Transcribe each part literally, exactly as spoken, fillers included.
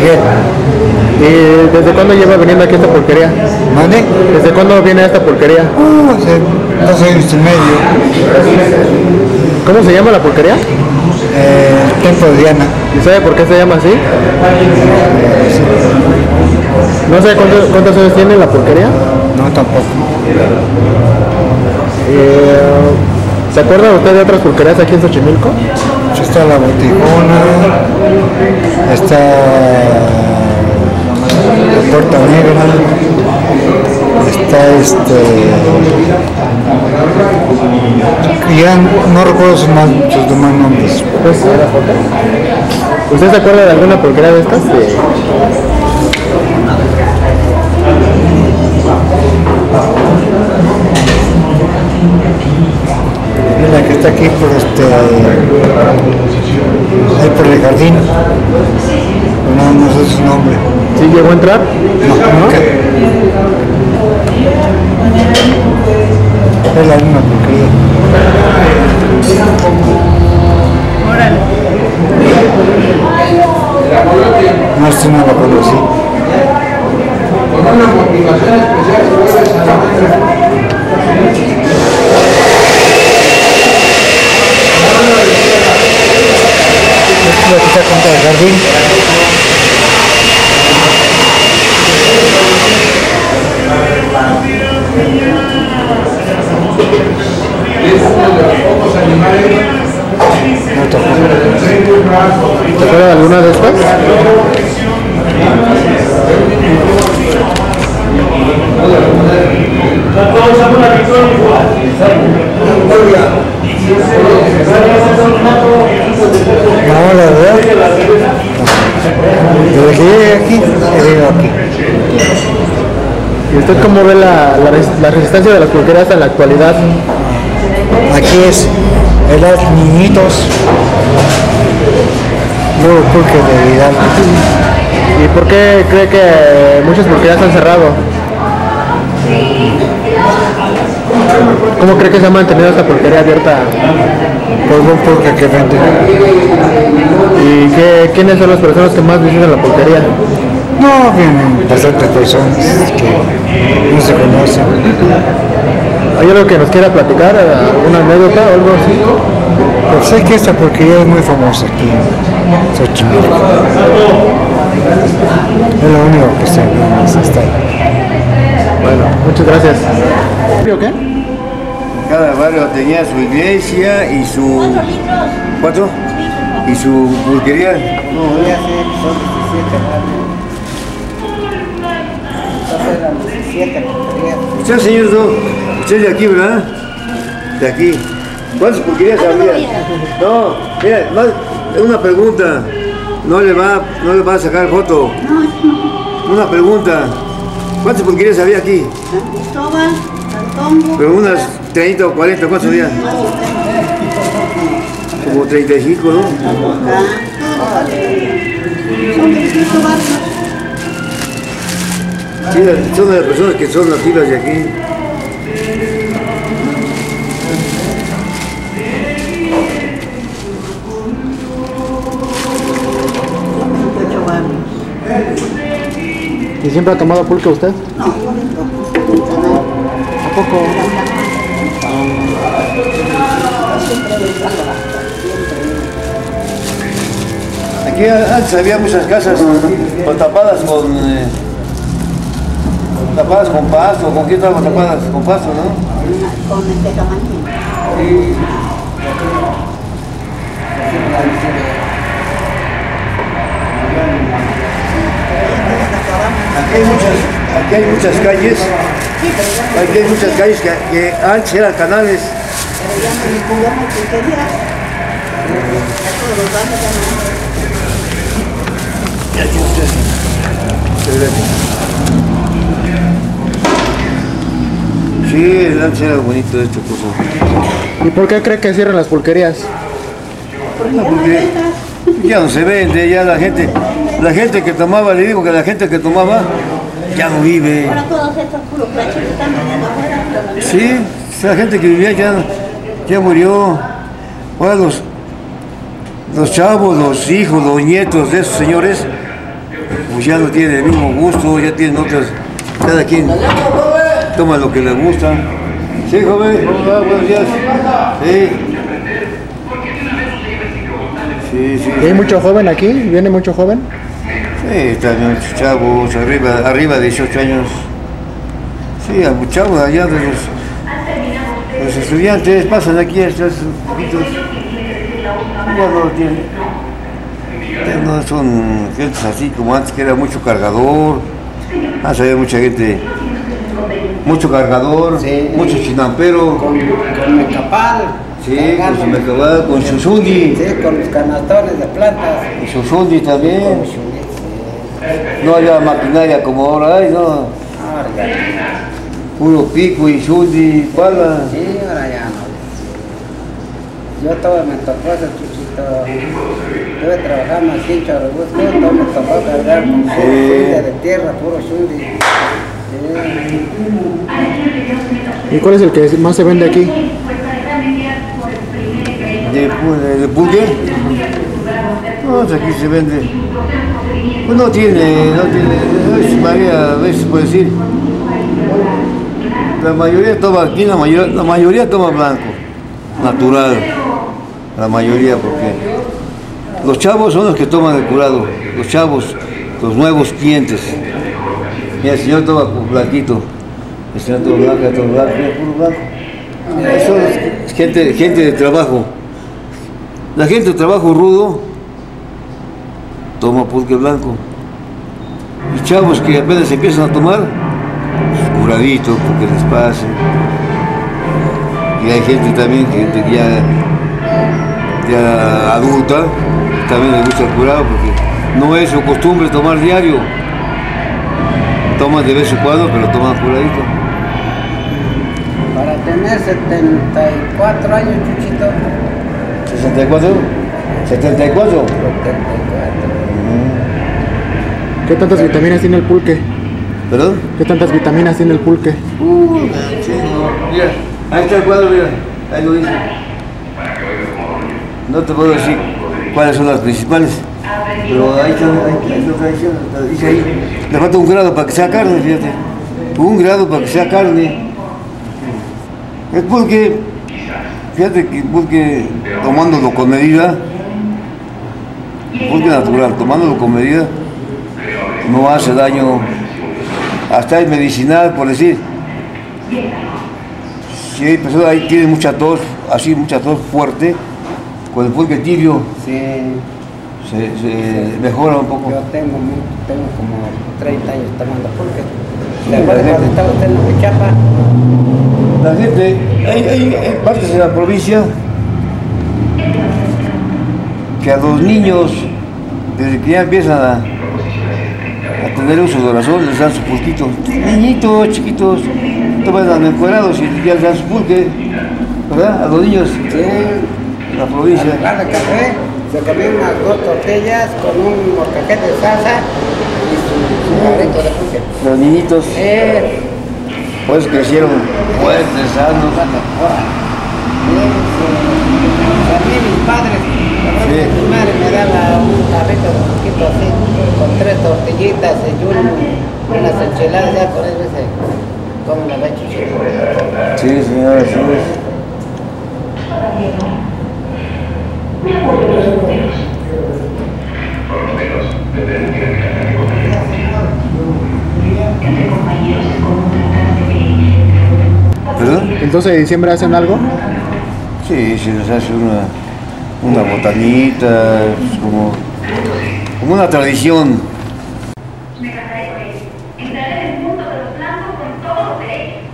Miguel. ¿Y desde cuándo lleva viniendo aquí a esta pulquería? ¿Mande? ¿Desde cuándo viene a esta pulquería? Uh, hace dos años y medio. ¿Cómo se llama la pulquería? Eh, el Templo de Diana. ¿Y sabe por qué se llama así? No sé cuántos, cuántos años tiene la pulquería. No, tampoco. Eh, ¿Se acuerda usted de otras pulquerías aquí en Xochimilco? Está la Botijona, está la Puerta Negra, está este... ya no recuerdo sus, más, sus demás nombres. ¿Usted se acuerda de alguna pulquería de estas? Sí. La que está aquí por este, ahí por el jardín, no, no sé su nombre. ¿Sí llegó a entrar? No, ¿no? Es la misma pulquería. No, esto no la conocí. Con una motivación especial. Esto está contra el jardín. No tampoco. ¿Te acuerdas de alguna de estas? No, la verdad. Desde que llegué aquí, he venido aquí. ¿Y usted cómo ve la, la, res, la resistencia de las pulquerías en la actualidad? Aquí es el los niñitos, luego pulque de Vidal. ¿Y por qué cree que muchas pulquerías han cerrado? ¿Cómo cree que se ha mantenido esta pulquería abierta? Por un pulque que vende. ¿Y qué, quiénes son las personas que más visitan la pulquería? No, vienen bastantes personas que no se conocen. ¿Hay algo que nos quiera platicar? ¿Alguna anécdota o algo así? Pues sé que esta pulquería es muy famosa aquí en Xochimilco. Es lo único que sé, no está ahí. Bueno, muchas gracias. ¿O qué? Cada barrio tenía su iglesia y su... ¿Cuánto? Y su pulquería. No, ya sé, son diecisiete barrios. Entonces eran diecisiete pulquerías. Usted, señor, no, usted es de aquí, ¿verdad? De aquí. ¿Cuántas pulquerías había? No, mira, más, una pregunta. No le va, no le va a sacar foto. Una pregunta. ¿Cuántas pulquerías había aquí? San Cristóbal, Santongo. Pero unas treinta o cuarenta, ¿cuántos había? Como treinta y cinco, ¿no? Son veintiocho barrios. Sí, son de las personas que son nativas de aquí. veintiocho barrios. ¿Y siempre ha tomado pulque usted? No, no, ¿A poco? Aquí antes había muchas casas con tapadas con eh, tapadas con pasto. ¿Con qué estaban tapadas? Con pasto, ¿no? con este tamaño. Aquí hay muchas, aquí hay muchas calles, aquí hay muchas calles que, que antes eran canales. Pero ya no, ya no hay pulquerías. Ya todos los barrios ya no. Y aquí ustedes. Sí, antes era bonito esta cosa. ¿Y por qué cree que cierran las pulquerías? No, porque ya no se vende, ya la gente, la gente que tomaba, le digo que la gente que tomaba ya no vive. Ahora todos estos puros plachos que están vendiendo afuera. Sí, la gente que vivía ya, ya murió. Ahora los, los chavos, los hijos, los nietos de esos señores pues ya no tienen el mismo gusto, ya tienen otras, cada quien toma lo que le gusta. Sí, joven, ¿cómo va? Buenos días. Sí. Sí, sí. ¿Hay mucho joven aquí? ¿Viene mucho joven? Sí, están muchos chavos, arriba, arriba de dieciocho años. Sí, a muchos chavos allá de los, los estudiantes pasan aquí estos poquitos. Ya no tienen, ya no son gentes así como antes, que era mucho cargador. Antes había mucha gente, mucho cargador, Sí. mucho chinampero. Con, con mecapal. Sí, con su mecabal, con su sundi. Sí, con los canastones de plantas. Y su sundi también. Con su- sí. No había maquinaria como ahora hay, no. Ahora ya. Puro pico y sundi, pala. Sí, ahora ya no. Yo todo me tocó ese chuchito. Estuve trabajando aquí en Chorobusco, todo me tocó cargar con puro Sí. shundi de tierra, puro shundi. Sí. ¿Y cuál es el que más se vende aquí? ¿De, pu- de pulque? No, pues aquí se vende. Pues no tiene, no tiene, es María, a veces puede decir. La mayoría toma, aquí la mayoría, la mayoría toma blanco, natural. La mayoría, porque los chavos son los que toman el curado, los chavos, los nuevos clientes. Mira, el señor toma blanquito, el señor toma blanco, toma blanco, mira, puro blanco. Eso es gente, gente de trabajo. La gente de trabajo rudo toma pulque blanco. Y chavos que apenas empiezan a tomar, pues, curadito, porque les pase. Y hay gente también, gente que ya, ya adulta, también le gusta el curado, porque no es su costumbre tomar diario. Toman de vez en cuando, pero toman curadito. Para tener setenta y cuatro años, chuchito. ¿sesenta y cuatro? ¿setenta y cuatro? setenta y cuatro. ¿Qué tantas vitaminas tiene el pulque? ¿Perdón? ¿Qué tantas vitaminas tiene el pulque? Uh, sí, no. Mira, ahí está el cuadro, mira, ahí lo dice. No te puedo decir cuáles son las principales, pero ahí está, ahí está, ahí está, dice ahí. Le falta un grado para que sea carne, fíjate. Un grado para que sea carne. El pulque, fíjate que el pulque, tomándolo con medida, el pulque natural, tomándolo con medida, no hace daño. Hasta es medicinal, por decir. Si hay personas ahí tienen mucha tos, así mucha tos fuerte, con el pulque tibio Sí. se, se mejora un poco. Yo tengo, mu- tengo como treinta años tomando pulque. ¿Se acuerdan cuando estaba usted en la Huichapa? La gente, hay, hay, hay partes de la provincia que a los niños, desde que ya empiezan a, a tener uso de razón, les dan su pulquito. Niñitos, chiquitos, toman encuerados y ya les dan su pulque, ¿verdad? A los niños Sí. de la provincia. Al lugar de café, se comían unas dos tortillas con un morcajete de salsa y su, su barrito de pulque. Los niñitos, Eh, pues crecieron fuertes, sanos. A mí mis padres, Sí. mi madre me daba un carrito de poquito así, con tres tortillitas y un, unas enchiladas, ya por eso se come la leche. Sí, señora, sí es. ¿Perdón? ¿El doce de diciembre hacen algo? Sí, se les hace una, una botanita, es como, como una tradición. Entraré en el mundo de los blancos con todos los derechos.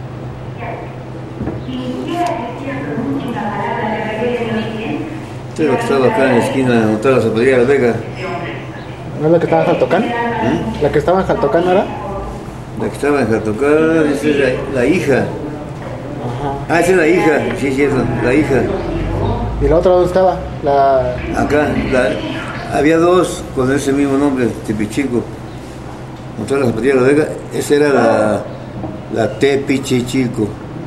Quien quiera que sea pronuncie una palabra de rebelde de origen, Usted lo que estaba acá en la esquina de montar la zapatería de la Vega, ¿No es la que estaba en Jaltocán? ¿La que estaba en Jaltocán no era? la que estaba en Jatocán, esa es la, la hija. Ah, esa es la hija, sí, es cierto, la hija. ¿Y la otra dónde estaba? La... Acá, la, había dos con ese mismo nombre, Tepichico. Montar la zapatería de la Vega, esa era la, la Tepichichico.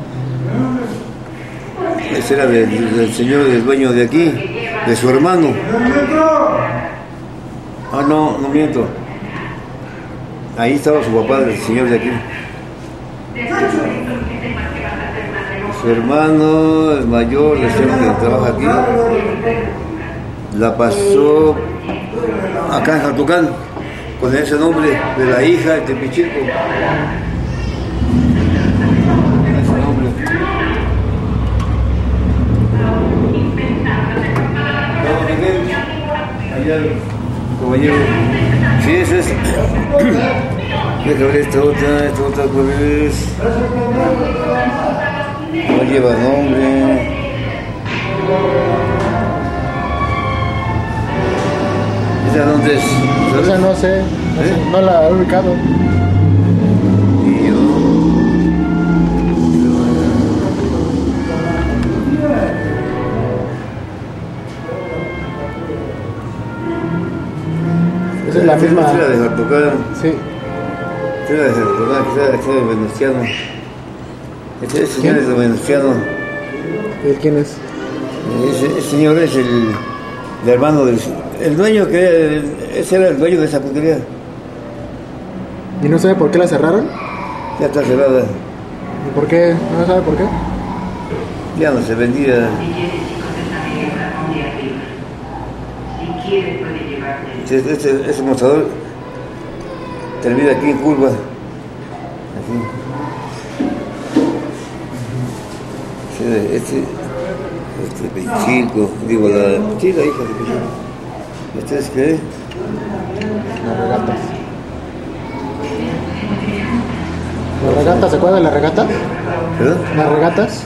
Ese era del, del señor, del dueño de aquí, de su hermano. Ah, no, no miento. Ahí estaba su papá, el señor de aquí. Su hermano, el mayor, el señor que trabaja aquí, la pasó acá en Jaltucán, con ese nombre de la hija de Tepichilco. Ese nombre. No, Miguel, allá el compañero. Sí, ese es. Deja ver esta otra, esta otra cuál es. No lleva nombre. ¿Esa dónde es? ¿Sabes? Esa no sé, no, ¿Eh? sé, no la he ubicado. Y yo. Esa es la misma. Esa era de Jaltucán. Sí. Esa era de Jaltucán, esa era de Venustiano. Ese señor es de Venustiano. ¿Y quién es? Ese, ese señor es el, el hermano del... El dueño que... Ese era el dueño de esa pulquería. ¿Y no sabe por qué la cerraron? Ya está cerrada. ¿Y por qué? ¿No sabe por qué? Ya no se vendía. Este, este, este mostrador termina aquí en curva. Así. Este, este, este Pechico, digo, la, sí, la hija de Pechico. ¿Este es qué? Las regatas. ¿Las regatas? ¿Se acuerdan de las regatas? ¿Perdón? ¿Las regatas?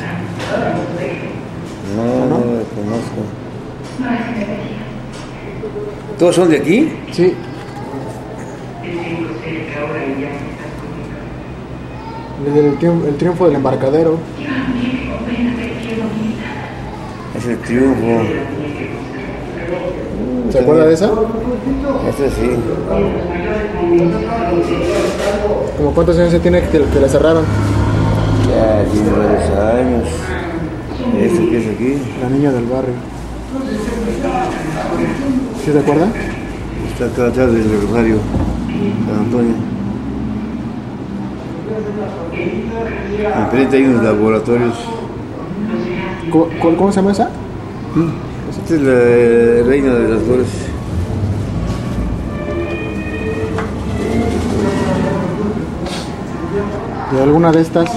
No, no la conozco. ¿Todos son de aquí? Sí. El, triunfo, el triunfo del embarcadero. Es el triunfo. ¿Se acuerda de esa? Este sí. ¿Como cuántos años se tiene que, que la cerraron? Ya tiene varios años. ¿Este qué es aquí? La niña del barrio. ¿Sí se acuerda? Está acá atrás del Rosario, San Antonio. Enfrente hay unos laboratorios. ¿Cómo, cómo se llama esa? Esta es la reina de las flores. ¿De alguna de estas?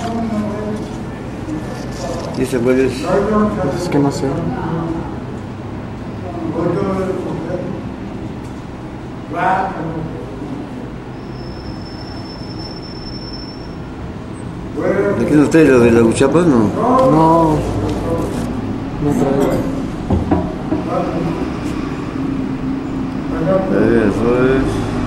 ¿Y esta cuál es? Es que no sé. ¿De qué no trae lo de la Uchapa? No. No. No traigo. A ver, las flores.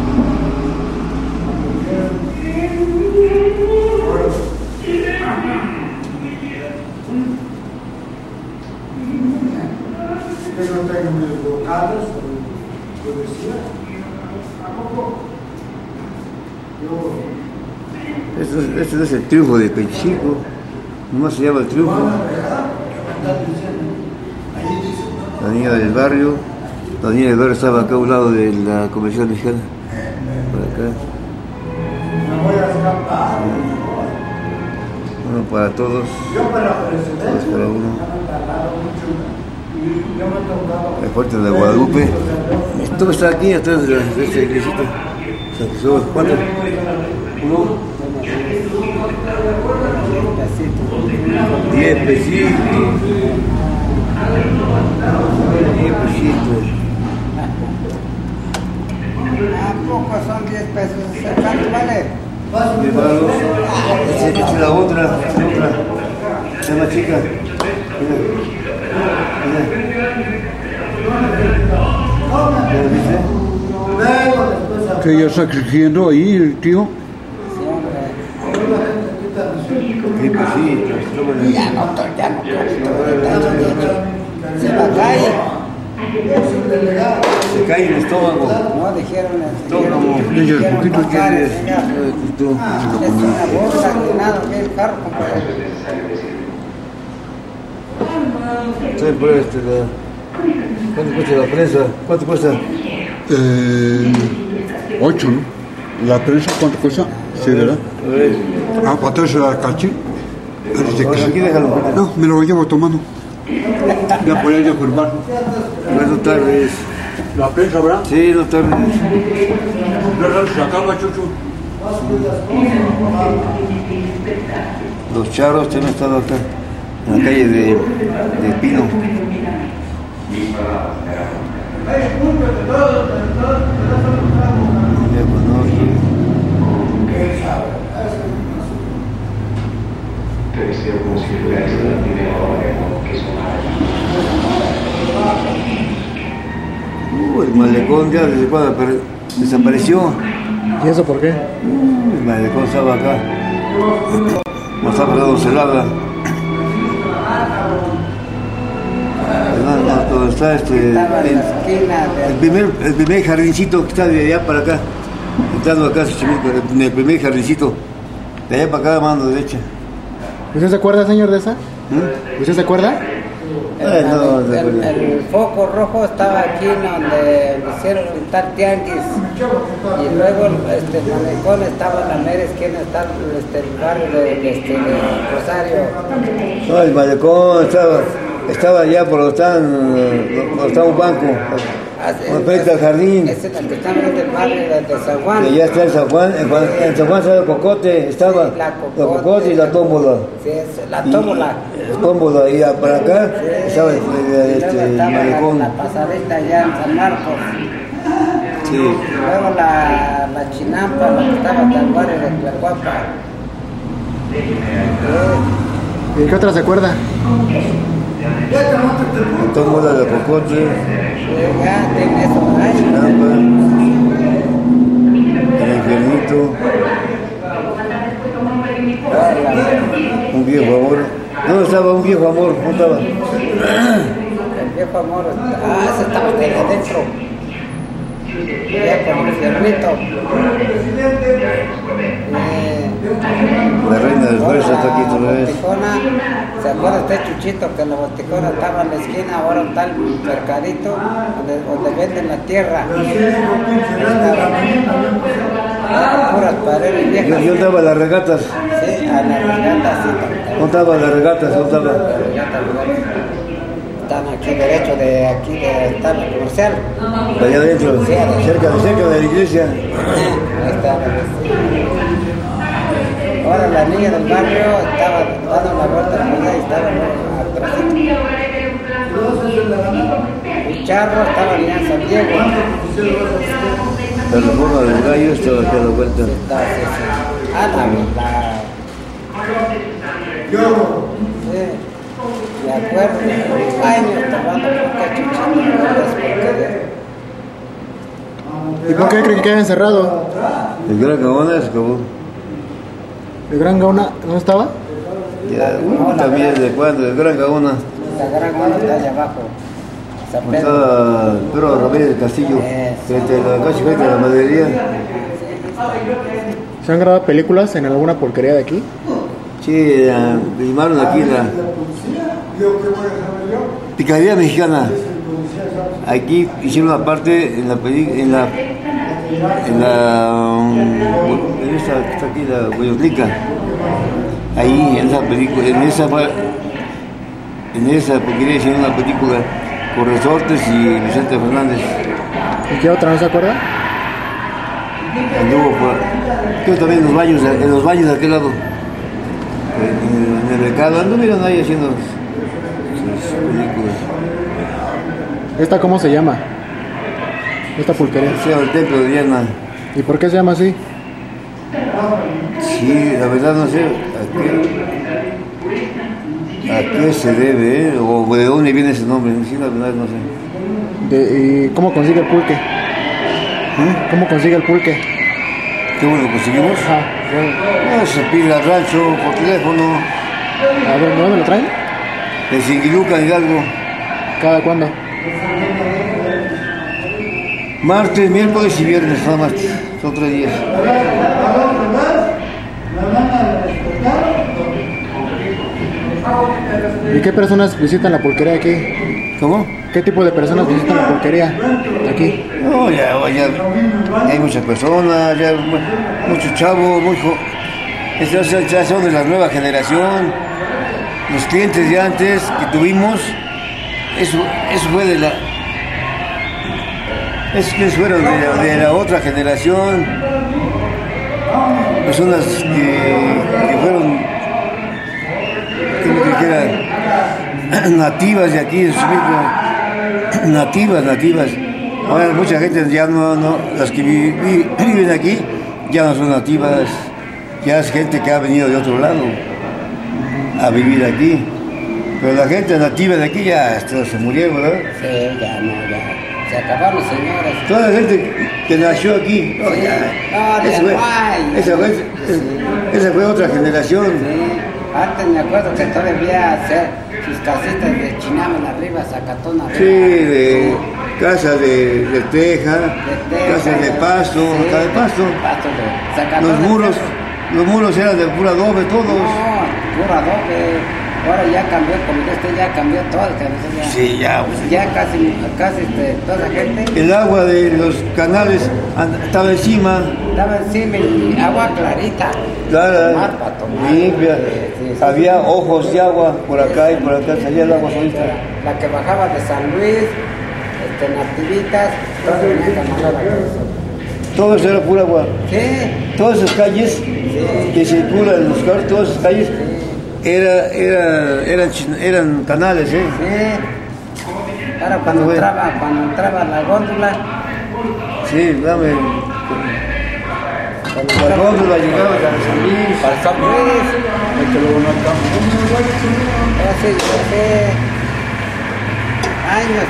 Esto es, esto es el triunfo de Pechico, nomás se llama el triunfo. La niña del barrio, la niña del barrio estaba acá a un lado de la Convención Mexicana, por acá. Uno para todos, todos para uno. El fuerte de Guadalupe. Esto está aquí atrás de, la, de esta iglesita. San Cristóbal. ¿Cuánto? Uno. Diez pesitos. Diez pesitos. ¿A poco son diez pesos? ¿Cuánto vale? Diez varos. Esta esta es la otra. Esta es la otra. Esta es más chica. Mira. Mira. ¿Ya lo viste? ¿Que ya está creciendo ahí el tío? Diez pesitos. Tómale. Ya no, ya no, se va a caer. Se cae el estómago. No, dijeron, Estómago. Ellos poquito ¿Quieres? es una bolsa de nada, que el carro, compadre. Estoy por este, la... ¿Cuánto cuesta la prensa? ¿Cuánto cuesta? Eh, ocho, ¿no? ¿La prensa cuánto cuesta? Sí, ¿verdad? A ver. Ah, para traerse la cachi. Bueno, aquí déjalo. No, me lo llevo tomando. Ya por ahí de firmar. Buenas tardes. ¿La prensa, verdad? Sí, no tardes. Se acaba, chuchu. Los charros también están acá, en la calle de, de Pino. Ya conozco. Uh, el malecón ya desde cuando apare- desapareció. ¿Y eso por qué? Uh, el malecón estaba acá. No estaba pegado celada. No, no, donde está este. Estaba en El, la esquina el del... primer, el primer jardincito que está de allá para acá. Entrando acá, Xochimilco, en el primer jardincito. De allá para acá, mano derecha. ¿Usted se acuerda, señor, de esa? ¿Mm? ¿Usted se acuerda? Eh, no, no, el, no. el, el foco rojo estaba aquí donde hicieron el tal tianguis y luego este, el malecón estaba en la mera esquina, está este, el barrio de, de, este, de Rosario. No, el malecón estaba, estaba allá por donde está, donde está un banco. Ah, sí, Frente al jardín. Ese es el que está frente del barrio de, de San Juan. Y allá está el San Juan. En, Juan- en San Juan estaba el cocote, estaba Sí, la Cocote. la cocote y la tómbola. Sí, es la Y- tómbola. La tómbola, y para acá Sí. estaba el, el- Y luego este, el estaba la, malecón. la pasadita allá en San Marcos. Sí. Luego la, la chinampa, la que estaba hasta el barrio de Tlacuapa. Sí. ¿Y qué otra se acuerda? La tómbola, la cocote, Ya tiene eso, ay, Chinampa, el infiernito, un viejo amor. ¿Dónde estaba un viejo amor? ¿Dónde estaba? el viejo amor, ah, ese estaba de adentro. Ya con el fiernito. Eh, La reina del ahora fuerza está aquí la otra vez. Boticona, ¿se acuerda usted, Chuchito, que la boticona estaba en la esquina, ahora está el mercadito donde, donde venden la tierra? Eran puras paredes Yo, viejas. yo estaba en las regatas. Sí, a la regata, sí. ¿Dónde estaba las regatas? ¿Dónde estaba? La regata, regata. Están aquí derecho de aquí de está la comercial. Allá adentro, cerca, cerca de la iglesia. Ahí está. Ahora la niña del barrio estaba dando la vuelta al mundo y estaba atrás. El charro estaba allá en San Diego. La reforma del gallo estaba aquí a la vuelta. Está, sí, sí. Ah, la, la... Sí. De acuerdo. Años tomando poca chuchita. ¿Y por qué creen que queda encerrado? El gran Gaona se acabó. ¿El Gran Gaona no estaba? Ya, uh, también desde cuándo, el gran Gaona. La gran mano está allá abajo. San Pedro. Estaba Pedro Ramírez del Castillo, frente a la calle frente a la maderería. ¿Se han grabado películas en alguna porquería de aquí? Sí, eh, filmaron aquí en la Picardía Mexicana. Aquí hicieron una parte en la peli- en la en la um, en esta que está aquí la Hueyotlica. Ahí en esa película, en esa pa- en esa porquería hicieron una película con Resortes y Vicente Fernández. ¿Y qué otra no se acuerda? Anduvo por creo también en los baños, en los baños de aquel lado. En el, en el mercado, ando miran ahí haciendo sus películas. ¿Esta cómo se llama? Esta pulquería. Se llama el templo de Diana. ¿Y por qué se llama así? Sí, la verdad no sé a qué, a qué se debe, ¿eh? O de dónde viene ese nombre. Sí, la verdad no sé. De- ¿Y cómo consigue el pulque? ¿Eh? ¿Cómo consigue el pulque? ¿Cómo lo conseguimos? Ajá. No, se pide al rancho por teléfono, A ver, ¿de dónde lo traen? en Singiluca, Hidalgo. ¿Cada cuándo? Martes, miércoles y viernes, nada más. Son tres días. ¿Y qué personas visitan la pulquería aquí? ¿Cómo? ¿Qué tipo de personas visitan la pulquería aquí? No, ya, ya. hay muchas personas, ya muchos chavos, muy jo- estos ya son de la nueva generación. Los clientes de antes que tuvimos, eso, eso fue de la, esos clientes fueron de la, de la otra generación, personas que, que fueron, como que dijera, nativas de aquí, de Xochimilco, nativas, nativas. Ahora mucha gente ya no, no las que vi- vi- viven aquí ya no son nativas, ya es gente que ha venido de otro lado a vivir aquí. Pero la gente nativa de aquí ya esto, se murieron, ¿verdad? Sí, ya no, ya. Se acabaron, señores. Toda la gente que nació aquí, no, ya, No, ya esa, no fue, hay. esa, fue, esa fue otra generación. Sí. Antes me acuerdo que todavía hacer sus casitas de chinamel arriba, zacatón arriba. Sí, de casas de, de teja, De teja, casas de pasto, sí, hasta de pasto. pasto de zacatón Los de muros, teja. los muros eran de pura adobe todos. No, puro adobe. Ahora ya cambió, como ya este ya cambió todo. Ya, Sí, ya, pues. ya casi, casi este, toda la gente El agua de los canales and- estaba encima, daba encima y agua clarita. clara, Tomar para tomar. limpia. Sí, sí, sí. Había ojos de agua por acá y por acá, salía el agua solita. La que bajaba de San Luis, este, Nativitas, todas venían caminando a la cabeza. Todo eso era pura agua. Sí, Todas esas calles que circulan en los carros, todas esas calles era, era, eran, chin- eran canales, ¿eh? sí. Ahora cuando Bueno. entraba, cuando entraba la góndola, Sí, dame. cuando La entraba- góndola llegaba a San Luis. para San Luis, hace, hace años.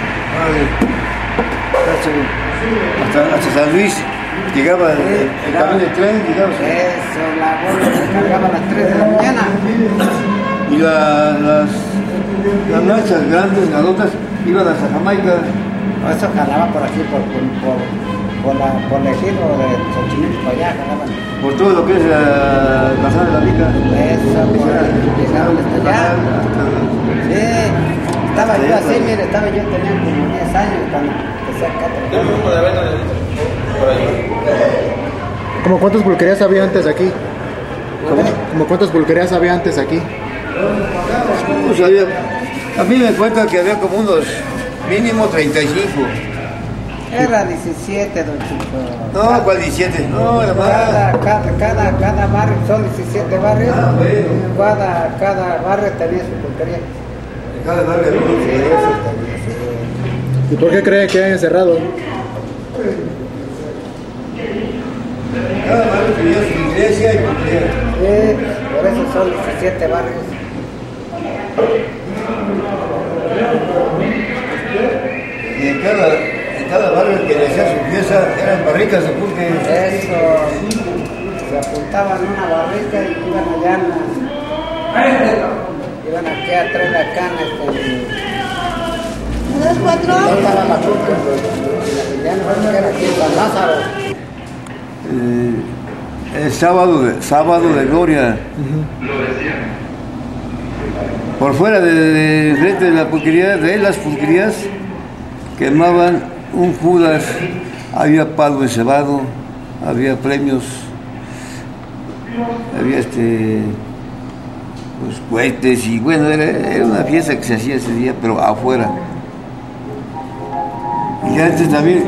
Hasta, hasta San Luis llegaba el, el camión de tren, llegaba. Eso, la góndola se cargaba a las tres de la mañana. Y la- las, las lanchas grandes, grandotas, iban hasta Jamaica. Eso jalaba por aquí, por, por, por, por, la, por el ejido de Xochimilco, para allá jalaban. Por todo lo que es la Casa de la Rica. Eso, por ahí, llegaron hasta allá. Sí, estaba yo así, mire, estaba yo, tenía como diez años cuando empecé acá. ¿Cómo cuántas pulquerías había antes aquí? ¿Cómo? ¿Cómo cuántas pulquerías había antes aquí? Pues había, a mí me cuentan que había como unos mínimo treinta y cinco. Era diecisiete, don Chico. No, ¿cuál diecisiete? No, era Cada, más. cada, cada, cada barrio, son diecisiete barrios, Ah, bueno. cada, cada barrio tenía su pulquería. Cada barrio. Sí, eso tenía, sí. ¿Y por qué cree que hayan cerrado? Cada barrio tenía su iglesia y pulquería. Sí, por eso son diecisiete barrios. Y en cada, en cada barrio que le hacía su pieza eran barricas de pulque. Eso, se apuntaban en una barrica y iban allá en la, iban aquí a traer la cana. Este, ¿Me das cuatro? ¿dónde estaba la pulque? Ya no sé, era aquí en San Lázaro. Eh, el sábado de, sábado de gloria. Por fuera de, de frente de la pulquería, de las pulquerías, quemaban un Judas, había palo encebado, había premios, había este pues cohetes y bueno, era, era una fiesta que se hacía ese día, pero afuera. Y antes también,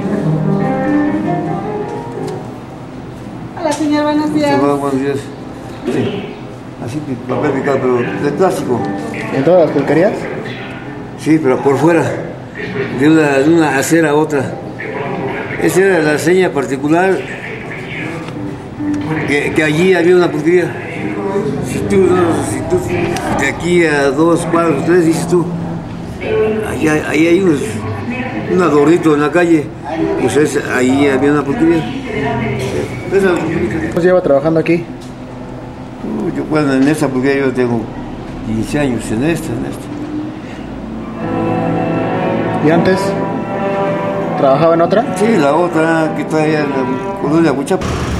Hola, señor, buenos días. se va, buenos días, sí, así que papel picado, pero de plástico. ¿En todas las pulquerías? Sí, pero por fuera, de una, de una acera a otra. Esa era la seña particular, que, que allí había una pulquería. Si tú, no, si tú de aquí a dos cuadros, tres, dices tú, ahí, hay- ahí hay unos, un adornito en la calle, pues es, ahí había una pulquería. Esa pulquería. ¿Cuántos lleva trabajando aquí? Uh, yo, bueno, en esta pulquería yo tengo quince años, en esta, en esta. ¿Y antes? ¿Trabajaba en otra? Sí, la otra que está allá en la colonia Huichapan.